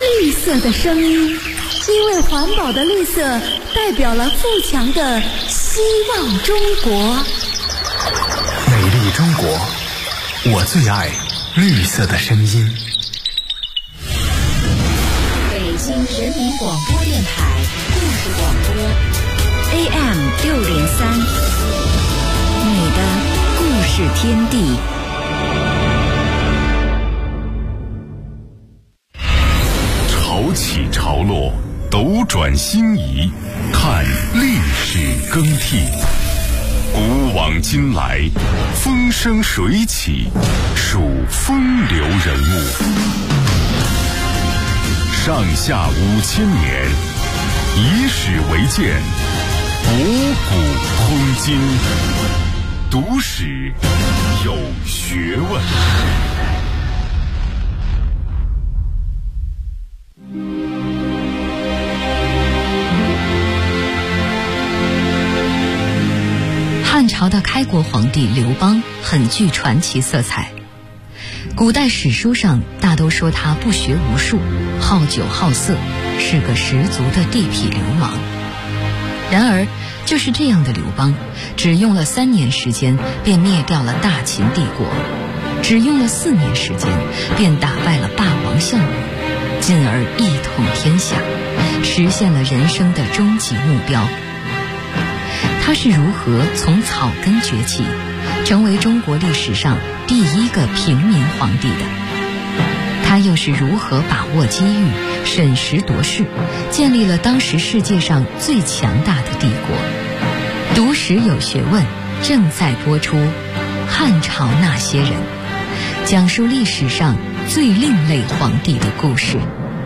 绿色的声音，因为环保的绿色代表了富强的希望中国。 美丽中国，我最爱绿色的声音。 北京人民广播电台故事广播 AM603，你的故事天地。 潮起潮落，斗转星移，看历史更替。古往今来，风生水起，数风流人物。上下5000年，以史为鉴，博古通今。读史有学问。 汉朝的开国皇帝刘邦很具传奇色彩，古代史书上大都说他不学无术，好酒好色，是个十足的地痞流氓。然而就是这样的刘邦，只用了3年时间便灭掉了大秦帝国，只用了4年时间便打败了霸王项羽，进而一统天下，实现了人生的终极目标。他是如何从草根崛起，成为中国历史上第一个平民皇帝的？他又是如何把握机遇，审时度势，建立了当时世界上最强大的帝国？读史有学问正在播出《汉朝那些人》，讲述历史上最另类皇帝的故事。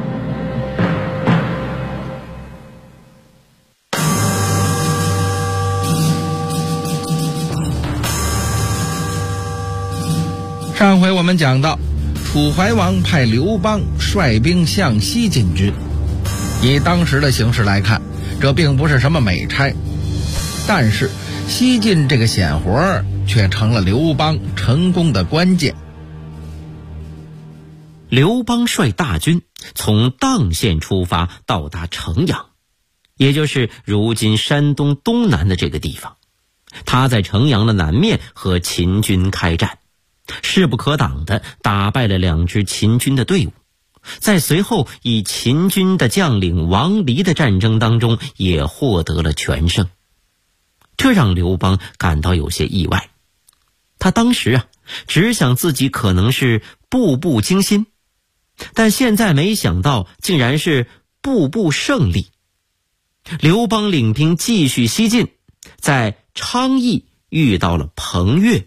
上回我们讲到，楚怀王派刘邦率兵向西进军。以当时的形势来看，这并不是什么美差，但是西进这个险活却成了刘邦成功的关键。 刘邦率大军从砀县出发，到达城阳，也就是如今山东东南的这个地方。他在城阳的南面和秦军开战，势不可挡地打败了2支秦军的队伍，在随后以秦军的将领王离的战争当中也获得了全胜。这让刘邦感到有些意外，他当时只想自己可能是步步惊心，但现在没想到竟然是步步胜利。刘邦领兵继续西进，在昌邑遇到了彭越。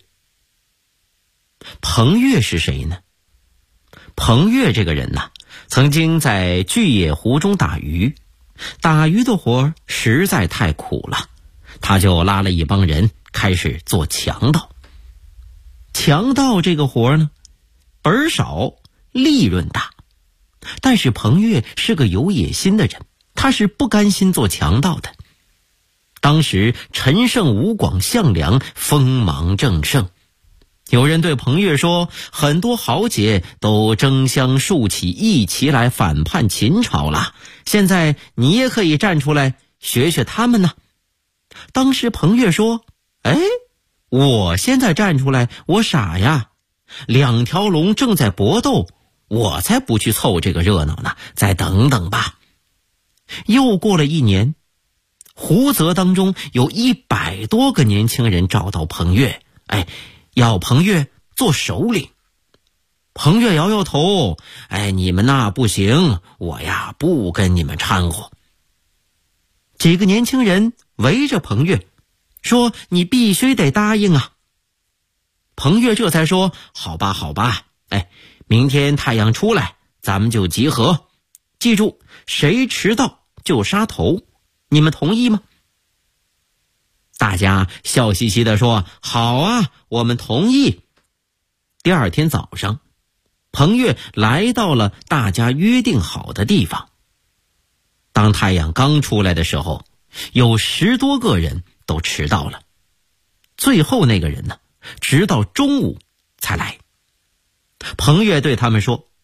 彭越是谁呢？彭越这个人曾经在巨野湖中打鱼，打鱼的活实在太苦了，他就拉了一帮人开始做强盗。强盗这个活呢，本儿少，利润大，但是彭越是个有野心的人，他是不甘心做强盗的。当时陈胜、吴广、项梁锋芒正盛，有人对彭越说，很多豪杰都争相竖起一旗来反叛秦朝了，现在你也可以站出来学学他们呢。当时彭越说，我现在站出来，我傻呀，2条龙正在搏斗，我才不去凑这个热闹呢，再等等吧。又过了1年，胡泽当中有100多个年轻人找到彭越，要彭越做首领。彭越摇摇头，你们不行，我不跟你们掺和。几个年轻人围着彭越说，你必须得答应啊。彭越这才说，好吧好吧，明天太阳出来咱们就集合，记住谁迟到就杀头，你们同意吗？大家笑嘻嘻地说，好啊，我们同意。第2天早上，彭越来到了大家约定好的地方。当太阳刚出来的时候，有10多个人都迟到了，最后那个人直到中午才来。彭越对他们说，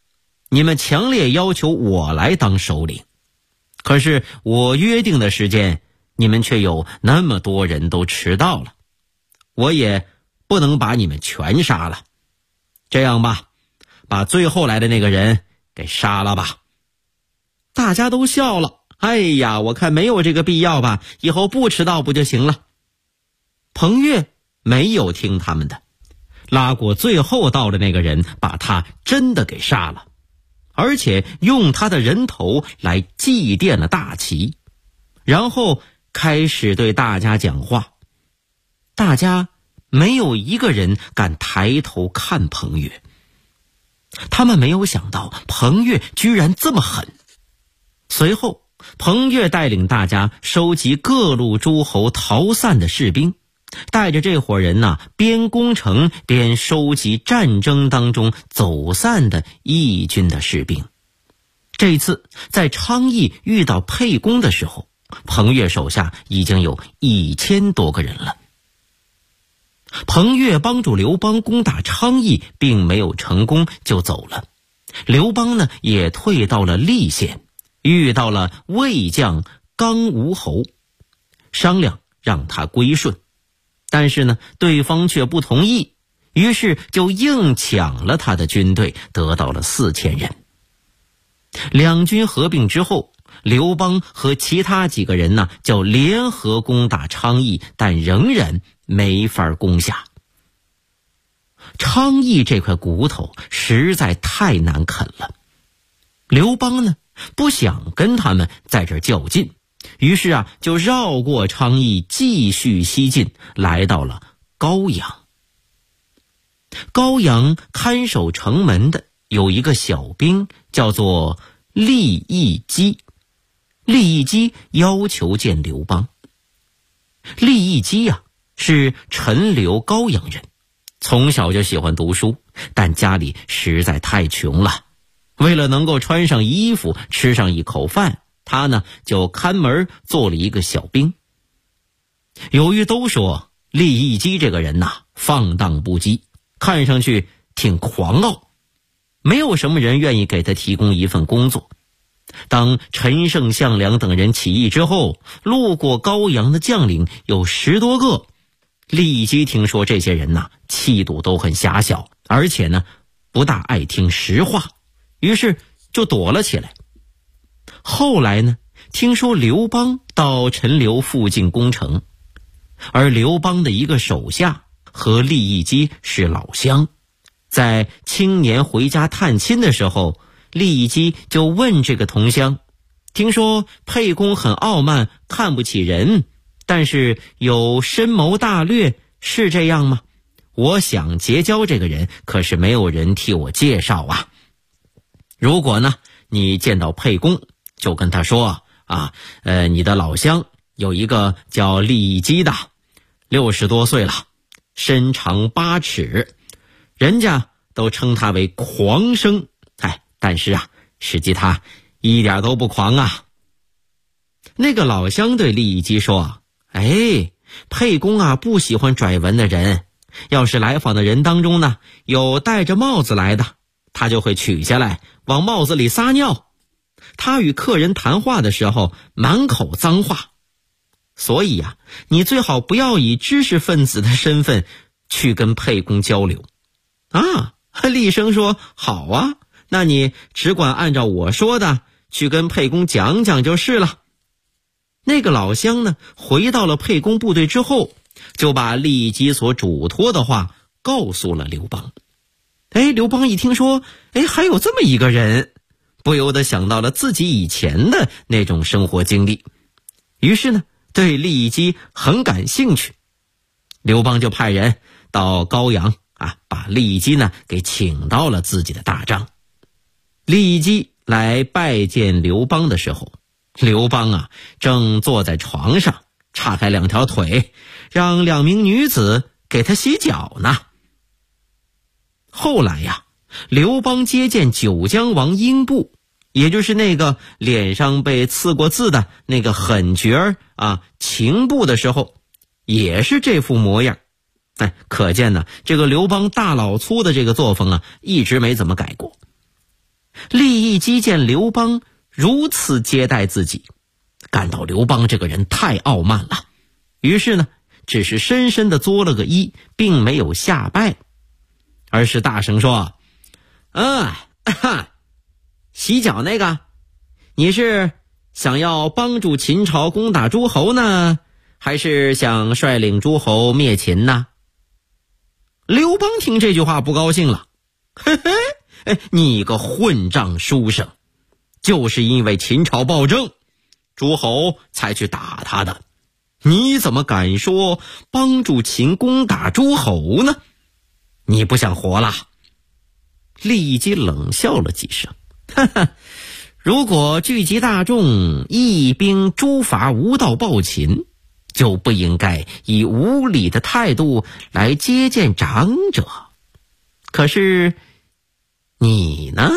你们强烈要求我来当首领，可是我约定的时间，你们却有那么多人都迟到了，我也不能把你们全杀了。这样吧，把最后来的那个人给杀了吧。大家都笑了，哎呀，我看没有这个必要吧，以后不迟到不就行了。彭越没有听他们的，拉过最后到的那个人，把他真的给杀了，而且用他的人头来祭奠了大旗，然后开始对大家讲话。大家没有一个人敢抬头看彭越，他们没有想到彭越居然这么狠。随后彭越带领大家收集各路诸侯逃散的士兵，带着这伙人边攻城边收集战争当中走散的义军的士兵。这次在昌邑遇到沛公的时候，彭越手下已经有1000多个人了。彭越帮助刘邦攻打昌邑并没有成功就走了，刘邦呢也退到了栎县，遇到了魏将刚吴侯，商量让他归顺，但是呢对方却不同意，于是就硬抢了他的军队，得到了4000人。两军合并之后，刘邦和其他几个人就联合攻打昌邑，但仍然没法攻下。昌邑这块骨头实在太难啃了，刘邦呢不想跟他们在这儿较劲，于是就绕过昌邑继续西进，来到了高阳。高阳看守城门的有一个小兵叫做利益基，利益基要求见刘邦。利益基是陈留高阳人，从小就喜欢读书，但家里实在太穷了，为了能够穿上衣服吃上一口饭，他呢就看门做了一个小兵。由于都说利益基这个人放荡不羁，看上去挺狂傲，没有什么人愿意给他提供一份工作。当陈胜、项梁等人起义之后，路过高阳的将领有10多个，利益基听说这些人气度都很狭小，而且呢不大爱听实话，于是就躲了起来。后来呢听说刘邦到陈留附近攻城，而刘邦的一个手下和利益基是老乡，在青年回家探亲的时候，利益基就问这个同乡，听说沛公很傲慢，看不起人，但是有深谋大略，是这样吗？我想结交这个人，可是没有人替我介绍啊。如果呢你见到沛公，就跟他说你的老乡有一个叫利益基的，60多岁了，身长8尺，人家都称他为狂生，但是实际他一点都不狂啊。那个老乡对利益基说，沛公不喜欢拽文的人，要是来访的人当中呢有戴着帽子来的，他就会取下来往帽子里撒尿。他与客人谈话的时候满口脏话，所以你最好不要以知识分子的身份去跟沛公交流。厉声说，好啊，那你只管按照我说的去跟沛公讲讲就是了。那个老乡呢回到了沛公部队之后，就把利益基所嘱托的话告诉了刘邦。刘邦一听说还有这么一个人，不由得想到了自己以前的那种生活经历，于是呢对利益基很感兴趣。刘邦就派人到高阳把利益基呢给请到了自己的大帐。利益基来拜见刘邦的时候，刘邦正坐在床上，岔开2条腿，让2名女子给他洗脚呢。后来刘邦接见九江王英布，也就是那个脸上被刺过字的那个狠角秦布的时候，也是这副模样。可见呢这个刘邦大老粗的这个作风一直没怎么改过。 利益基见刘邦如此接待自己，感到刘邦这个人太傲慢了，于是呢，只是深深地作了个揖，并没有下拜，而是大声说：洗脚那个，你是想要帮助秦朝攻打诸侯呢，还是想率领诸侯灭秦呢？刘邦听这句话不高兴了，嘿嘿，你个混账书生，就是因为秦朝暴政，诸侯才去打他的，你怎么敢说帮助秦攻打诸侯呢？你不想活了？利基冷笑了几声，哈哈，如果聚集大众，义兵诛伐无道暴秦，就不应该以无礼的态度来接见长者。可是你呢？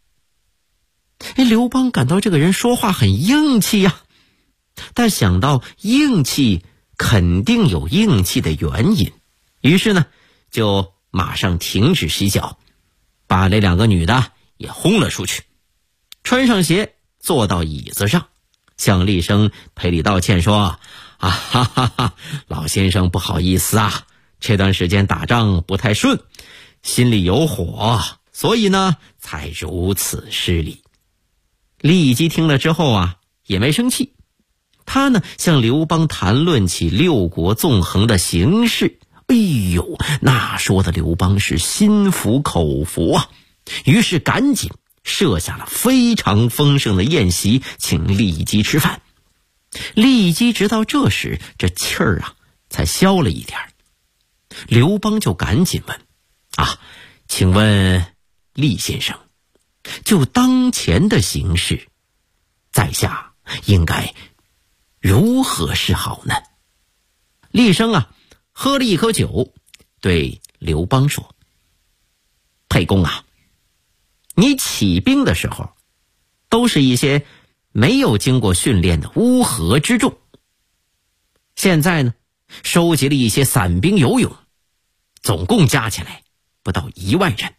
刘邦感到这个人说话很硬气呀，但想到硬气肯定有硬气的原因，于是呢，就马上停止洗脚，把那两个女的也轰了出去，穿上鞋坐到椅子上，向厉声赔礼道歉说：老先生不好意思啊，这段时间打仗不太顺，心里有火，所以呢才如此失礼。利基听了之后啊，也没生气，他呢向刘邦谈论起六国纵横的形势，哎呦，那说的刘邦是心服口服啊，于是赶紧设下了非常丰盛的宴席，请利基吃饭。利基直到这时这气儿啊才消了一点，刘邦就赶紧问：请问厉先生，就当前的形势，在下应该如何是好呢？厉声啊喝了一口酒，对刘邦说：沛公啊，你起兵的时候都是一些没有经过训练的乌合之众，现在呢收集了一些散兵游勇，总共加起来不到1万人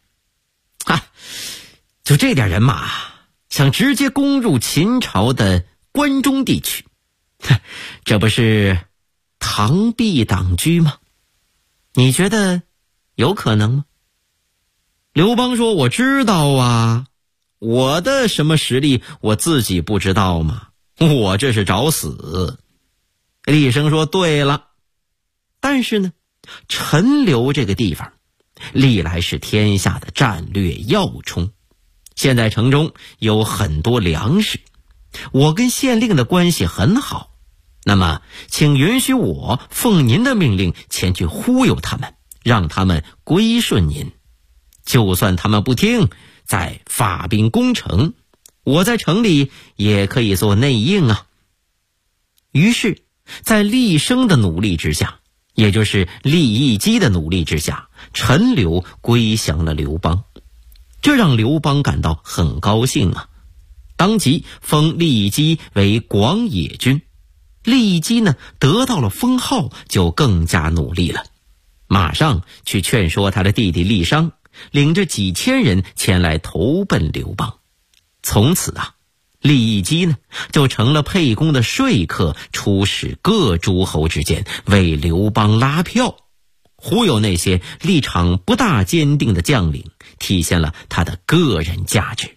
就这点人马，想直接攻入秦朝的关中地区，这不是螳臂挡车吗？你觉得有可能吗？刘邦说：我知道啊，我的什么实力我自己不知道吗？我这是找死。厉声说：对了，但是呢，陈留这个地方历来是天下的战略要冲，现在城中有很多粮食，我跟县令的关系很好，那么请允许我奉您的命令前去忽悠他们，让他们归顺您，就算他们不听，再发兵攻城，我在城里也可以做内应啊。于是在厉声的努力之下，也就是利益基的努力之下，陈留归降了刘邦，这让刘邦感到很高兴啊，当即封利基为广野君。利基呢得到了封号，就更加努力了，马上去劝说他的弟弟厉商，领着几千人前来投奔刘邦。从此啊，利基呢就成了沛公的说客，出使各诸侯之间，为刘邦拉票，忽悠那些立场不大坚定的将领，体现了他的个人价值。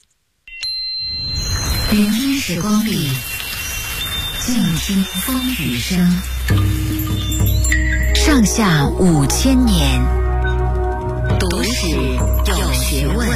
聆听时光里，静听风雨声。上下5000年，读史有学问。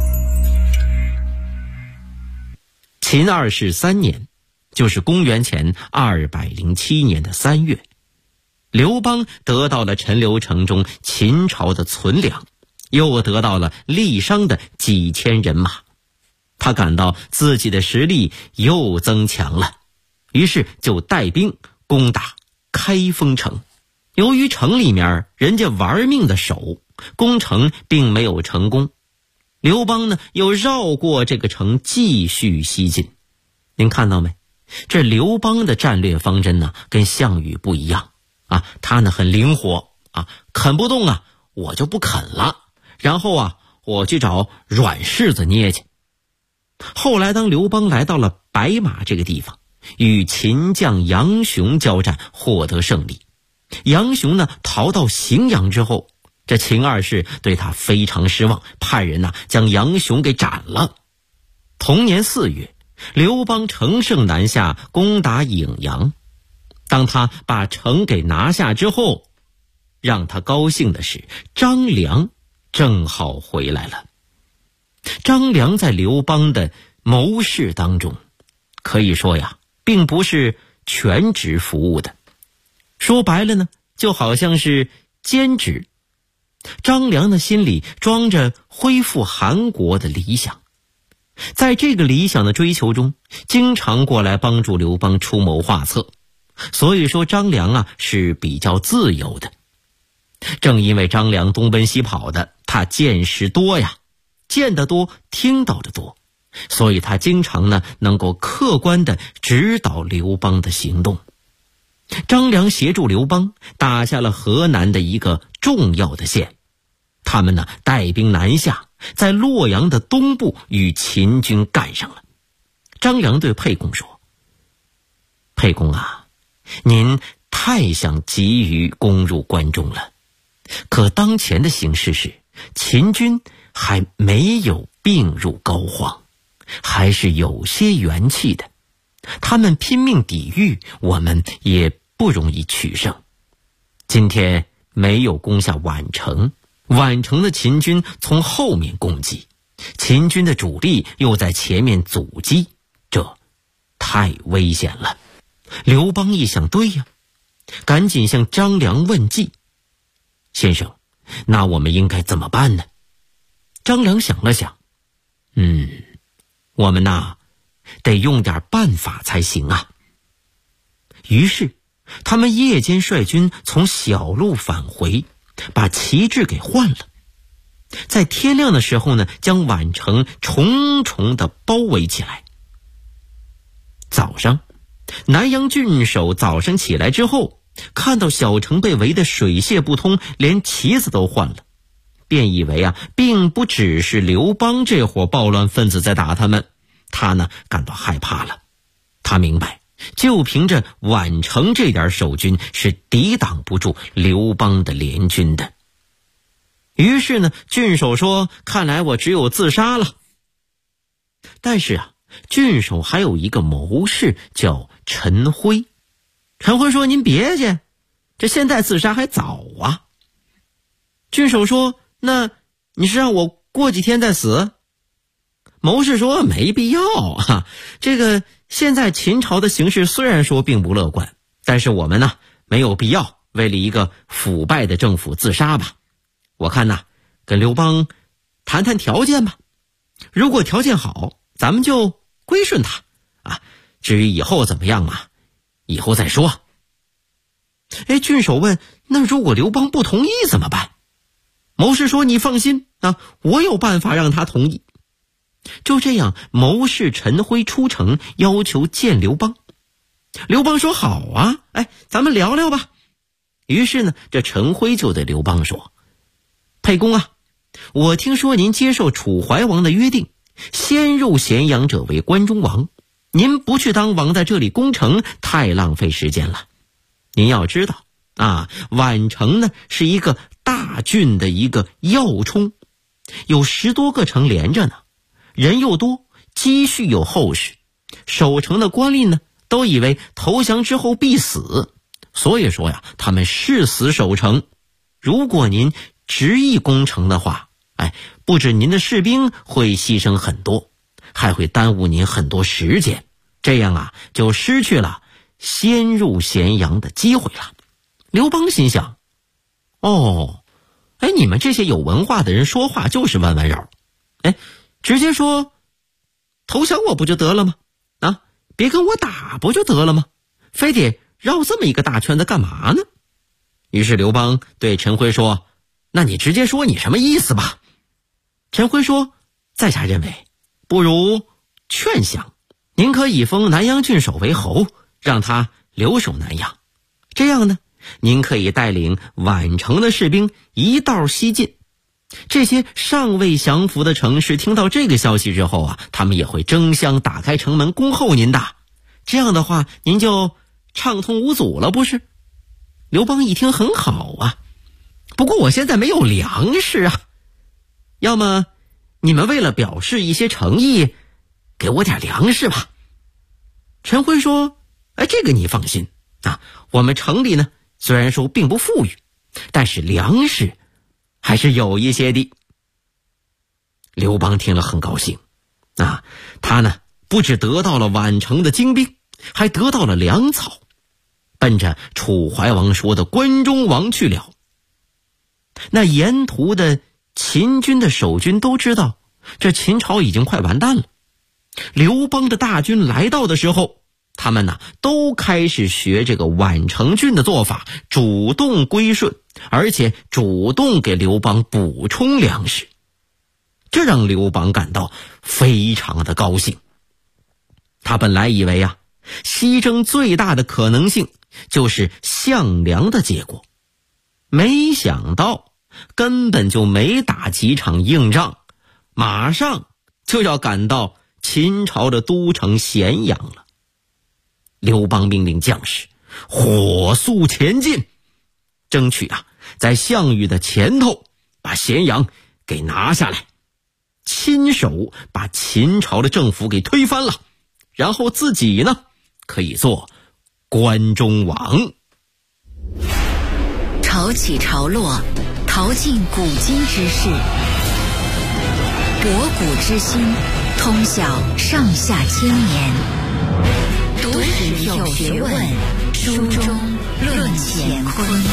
秦2世3年，就是公元前207年的3月，刘邦得到了陈留城中秦朝的存粮，又得到了厉商的几千人马，他感到自己的实力又增强了，于是就带兵攻打开封城。由于城里面人家玩命的守，攻城并没有成功，刘邦呢又绕过这个城继续西进。您看到没？这刘邦的战略方针呢跟项羽不一样啊，他呢很灵活啊，啃不动啊我就不啃了，然后啊我去找软柿子捏去。 后来当刘邦来到了白马这个地方，与秦将杨雄交战，获得胜利。杨雄呢逃到荥阳之后，这秦二世对他非常失望，派人将杨雄给斩了。同年4月，刘邦乘胜南下，攻打颍阳。当他把城给拿下之后，让他高兴的是，张良正好回来了。张良在刘邦的谋士当中，可以说并不是全职服务的，说白了呢，就好像是兼职。张良的心里装着恢复韩国的理想，在这个理想的追求中，经常过来帮助刘邦出谋划策。所以说张良是比较自由的。正因为张良东奔西跑的，他见识多见得多，听到的多，所以他经常能够客观地指导刘邦的行动。张良协助刘邦打下了河南的一个重要的县，他们带兵南下，在洛阳的东部与秦军干上了。张良对沛公说：“沛公您太想急于攻入关中了，可当前的形势是秦军还没有病入膏肓，还是有些元气的，他们拼命抵御，我们也不容易取胜。今天没有攻下宛城，宛城的秦军从后面攻击，秦军的主力又在前面阻击，这太危险了。”刘邦一想，对赶紧向张良问计：“先生，那我们应该怎么办呢？”张良想了想，我们得用点办法才行于是他们夜间率军从小路返回，把旗帜给换了。在天亮的时候将宛城重重地包围起来。早上，南阳郡守早上起来之后，看到小城被围得水泄不通，连旗子都换了，便以为并不只是刘邦这伙暴乱分子在打他们，他感到害怕了。他明白，就凭着宛城这点守军是抵挡不住刘邦的联军的。于是郡守说：“看来我只有自杀了。”但是郡守还有一个谋士叫陈辉。陈辉说：“您别介，这现在自杀还早啊。”郡守说：“那你是让我过几天再死？”谋士说：“没必要这个现在秦朝的形势虽然说并不乐观，但是我们没有必要为了一个腐败的政府自杀吧。我看跟刘邦谈谈条件吧，如果条件好，咱们就归顺他至于以后怎么样以后再说。”郡守问：“那如果刘邦不同意怎么办？”谋士说：“你放心我有办法让他同意。”就这样，谋士陈辉出城要求见刘邦。刘邦说：“好咱们聊聊吧。”于是这陈辉就对刘邦说：“沛公我听说您接受楚怀王的约定，先入咸阳者为关中王，您不去当王，在这里攻城，太浪费时间了。您要知道宛城是一个大郡的一个要冲，有10多个城连着呢，人又多，积蓄又厚实，守城的官吏都以为投降之后必死，所以说他们誓死守城。如果您执意攻城的话，不止您的士兵会牺牲很多，还会耽误您很多时间，这样就失去了先入咸阳的机会了。”刘邦心想：你们这些有文化的人说话就是弯弯绕，直接说投降我不就得了吗？别跟我打不就得了吗？非得绕这么一个大圈子干嘛呢？于是刘邦对陈辉说：“那你直接说你什么意思吧。”陈辉说：“在下认为，不如劝降，您可以封南阳郡守为侯，让他留守南阳。这样您可以带领宛城的士兵一道西进， 这些尚未降服的城市听到这个消息之后啊，他们也会争相打开城门恭候您的。这样的话，您就畅通无阻了，不是？刘邦一听很好啊，不过我现在没有粮食啊，要么你们为了表示一些诚意，给我点粮食吧。陈辉说：这个你放心啊，我们城里呢虽然说并不富裕，但是粮食还是有一些的。刘邦听了很高兴啊，他呢不只得到了宛城的精兵，还得到了粮草，奔着楚怀王说的关中王去了。那沿途的秦军的守军都知道，这秦朝已经快完蛋了。刘邦的大军来到的时候，他们呢都开始学这个宛城郡的做法，主动归顺，而且主动给刘邦补充粮食。这让刘邦感到非常的高兴。他本来以为啊，西征最大的可能性就是项梁的结果，没想到根本就没打几场硬仗，马上就要赶到秦朝的都城咸阳了。刘邦命令将士火速前进，争取啊在项羽的前头把咸阳给拿下来，亲手把秦朝的政府给推翻了，然后自己呢可以做关中王。 潮起潮落，淘尽古今之事，博古之心，通晓上下千年。读史有学问，书中论乾坤。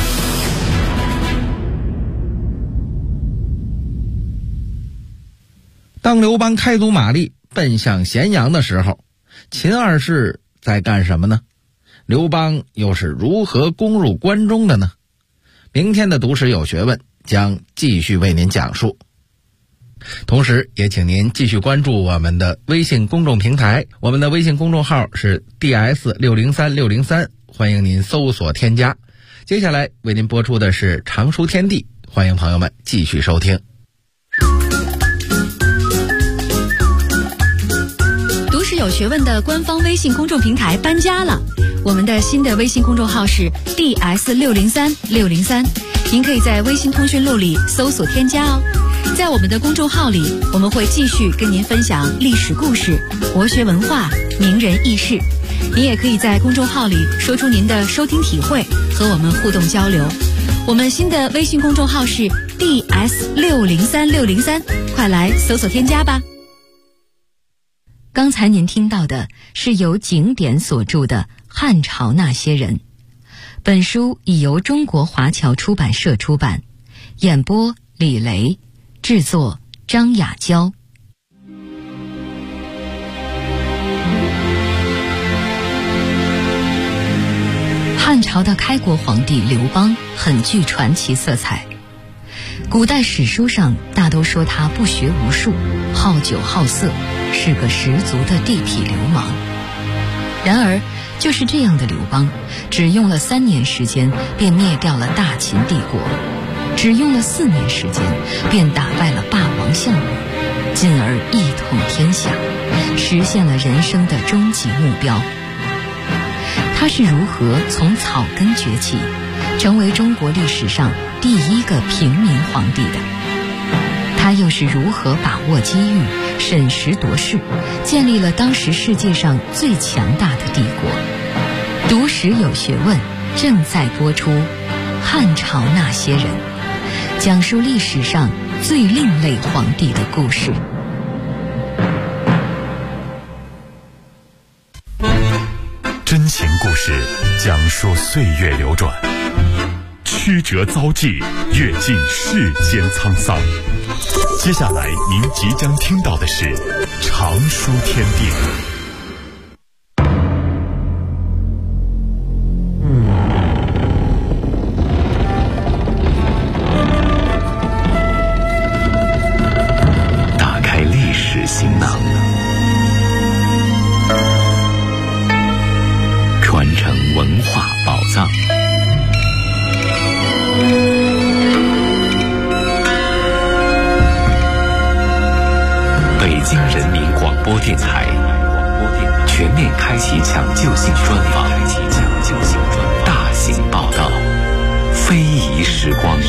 当刘邦开足马力奔向咸阳的时候，秦二世在干什么呢？刘邦又是如何攻入关中的呢？明天的读史有学问将继续为您讲述。同时也请您继续关注我们的微信公众平台，我们的微信公众号是 DS603603，欢迎您搜索添加。接下来为您播出的是常书天地，欢迎朋友们继续收听。 读史有学问的官方微信公众平台搬家了，我们的新的微信公众号是 DS603603，您可以在微信通讯录里搜索添加哦。在我们的公众号里，我们会继续跟您分享历史故事、国学文化、名人轶事。您也可以在公众号里说出您的收听体会，和我们互动交流。我们新的微信公众号是 DS603603，快来搜索添加吧。 刚才您听到的是由景典所著的《汉朝那些人》，本书已由中国华侨出版社出版，演播李雷，制作张雅娇。汉朝的开国皇帝刘邦很具传奇色彩，古代史书上大都说他不学无术，好酒好色，是个十足的地痞流氓。然而就是这样的刘邦，只用了3年时间便灭掉了大秦帝国，只用了4年时间便打败了霸王项羽，进而一统天下，实现了人生的终极目标。他是如何从草根崛起，成为中国历史上第一个平民皇帝的？他又是如何把握机遇，审时度势，建立了当时世界上最强大的帝国？读史有学问正在播出《汉朝那些人》，讲述历史上最另类皇帝的故事。 真情故事讲述岁月流转，曲折遭际，阅尽世间沧桑。接下来您即将听到的是常书天地。 打开历史行囊，传承文化宝藏。 播电台全面开启抢救性专访，大型报道，非遗时光。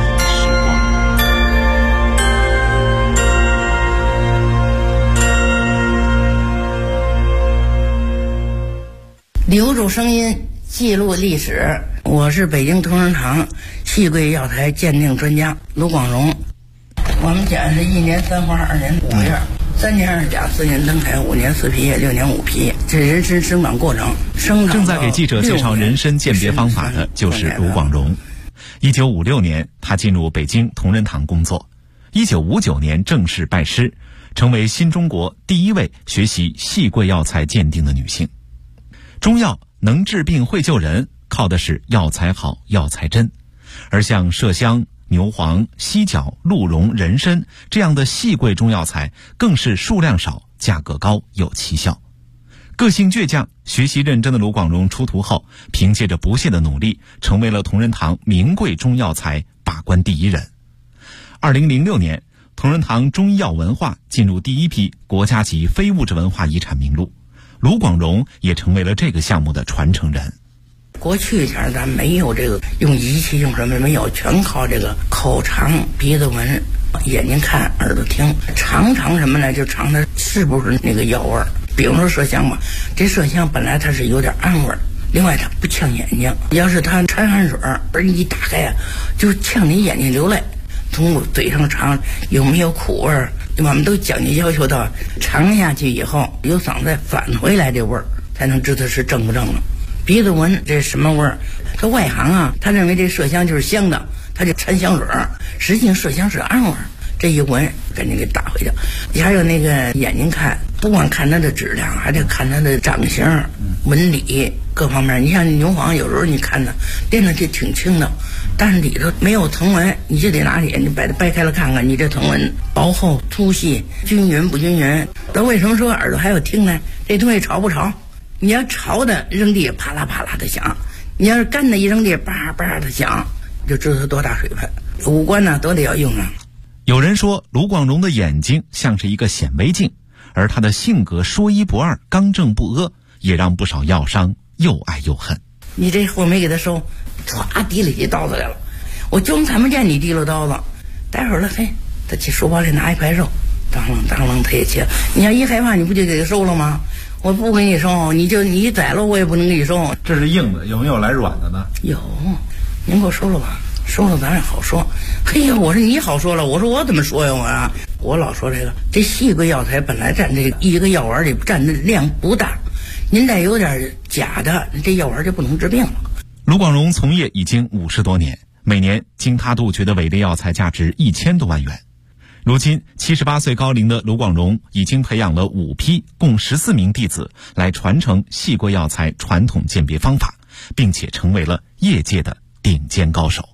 留住声音，记录历史。我是北京同仁堂戏柜药材鉴定专家卢广荣。我们讲是1年3花2年5月，3年2甲4年登台5年4皮叶6年5皮，这人参生长过程。 正在给记者介绍人参鉴别方法的就是卢广荣。1956年，他进入北京同仁堂工作。1959年正式拜师，成为新中国第一位学习戏柜药材鉴定的女性。中药能治病会救人，靠的是药材好、药材真。而像麝香、牛黄、犀角、鹿茸、人参这样的细贵中药材，更是数量少、价格高、有奇效。个性倔强、学习认真的卢广荣出徒后，凭借着不懈的努力，成为了同仁堂名贵中药材把关第一人。2006年，同仁堂中医药文化进入第一批国家级非物质文化遗产名录，卢广荣也成为了这个项目的传承人。 过去前咱没有这个用仪器用什么没有，全靠这个口尝、鼻子闻、眼睛看、耳朵听，尝什么呢？就尝它是不是那个药味儿。比如说麝香吧，这麝香本来它是有点暗味儿，另外它不呛眼睛。要是它掺汗水，而你一打开啊，就呛你眼睛流泪。从嘴上尝有没有苦味儿，我们都讲究要求到尝下去以后，由嗓子再返回来这味儿，才能知道是正不正了。鼻子闻这什么味儿？他外行啊，他认为这麝香就是香的，他就掺香水儿，实际上麝香是暗味儿。这一闻赶紧给打回去。还有那个眼睛看，不光看它的质量，还得看它的长形、纹理各方面。你像牛黄，有时候你看它练的就挺轻的，但是里头没有藤纹，你就得拿脸你把它掰开了看看，你这藤纹薄厚、粗细、均匀不均匀。那为什么说耳朵还有听呢？这东西潮不潮？你要潮的扔地啪啦啪啦的响，你要是干的一扔地叭叭的响，就知道它多大水分。五官呢都得要用啊。 有人说卢广荣的眼睛像是一个显微镜，而他的性格说一不二、刚正不阿，也让不少药商又爱又恨。 你这货没给他收，唰提了起刀子来了，我就才没见你提了刀子。待会儿了，嘿，他去书包里拿一块肉，当啷他也切。你要一害怕，你不就给他收了吗？我不给你收，你宰了我也不能给你收。 这是硬的，有没有来软的呢？ 有，您给我收了吧。收了咱也好说。嘿呀，我说你好说了，我说我怎么说呀？我老说这细贵药材本来占这一个药丸里占的量不大，您再有点假的，这药丸就不能治病了。 卢广荣从业已经50多年，每年经他杜绝的伪劣药材价值1000多万元。如今78岁高龄的卢广荣已经培养了5批共14名弟子来传承细贵药材传统鉴别方法，并且成为了业界的顶尖高手。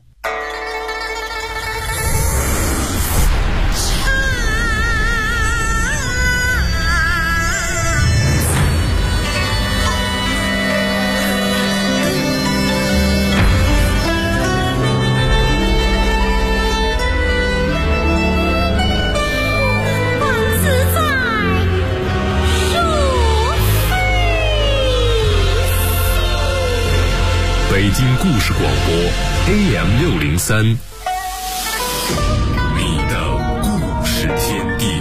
北京故事广播 AM603，你的故事天地。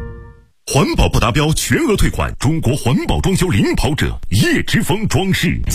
环保不达标全额退款，中国环保装修领跑者叶之峰装饰。